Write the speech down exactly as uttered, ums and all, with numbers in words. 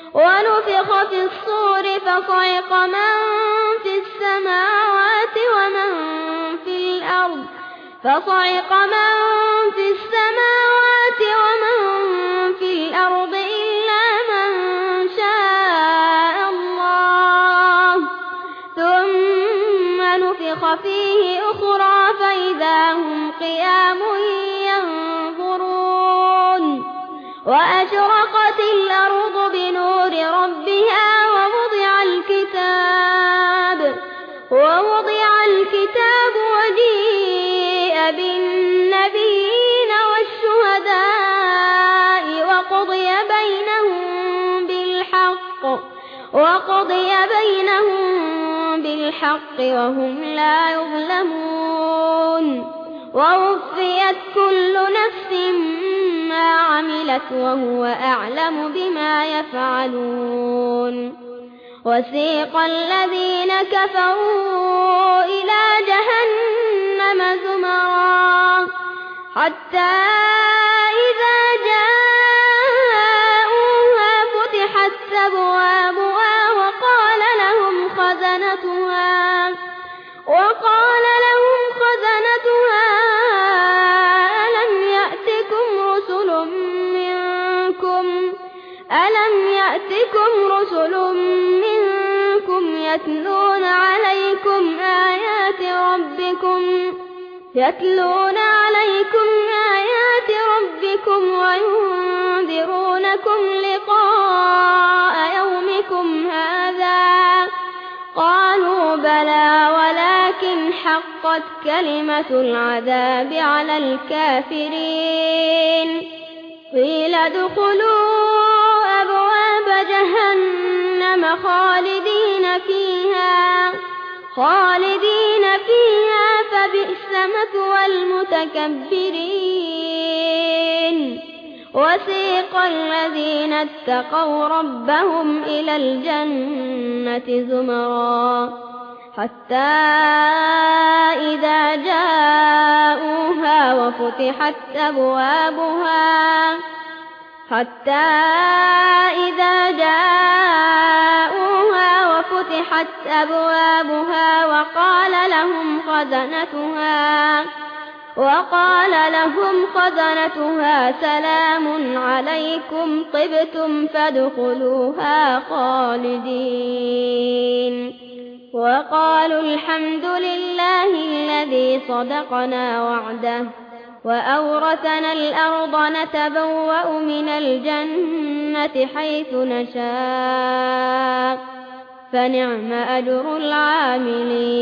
ونفخ في الصور فصعق من في السماوات ومن في الأرض فصعق من في السماوات ومن في الأرض إلا من شاء الله ثم نفخ فيه أخرى فإذا هم قيام ينظرون وأشرقت الأرض بنور ربها ووضع الكتاب ووضع الكتاب وجيء بالنبيين والشهداء وقضي بينهم بالحق وقضي بينهم بالحق وهم لا يظلمون ووفيت كل نفس ما عملت وهو أعلم بما يفعلون وسيق الذين كفروا إلى جهنم زمرا حتى إذا جاءوها فتحت أبوابها وقال لهم خزنتها وقال لهم خزنتها ألم يأتكم رسل منكم ألم يأتكم رسل منكم يتلون عليكم آيات ربكم يتلون عليكم آيات ربكم وينذرونكم لقاء يومكم هذا قالوا بلى ولكن حقت كلمة العذاب على الكافرين قيل ادخلوا أبواب جهنم خالدين فيها خالدين فيها فبئس مثوى المتكبرين وسيق الذين اتقوا ربهم إلى الجنة زمرا حتى إذا جاءوها وفتحت أبوابها حتى إذا جاءوها وفتحت أبوابها وقال لهم خزنتها وقال لهم خزنتها سلام عليكم طبتم فادخلوها خالدين وقالوا الحمد لله الذي صدقنا وعده وأورثنا الأرض نتبوأ من الجنة حيث نشاء فنعم أجر العاملين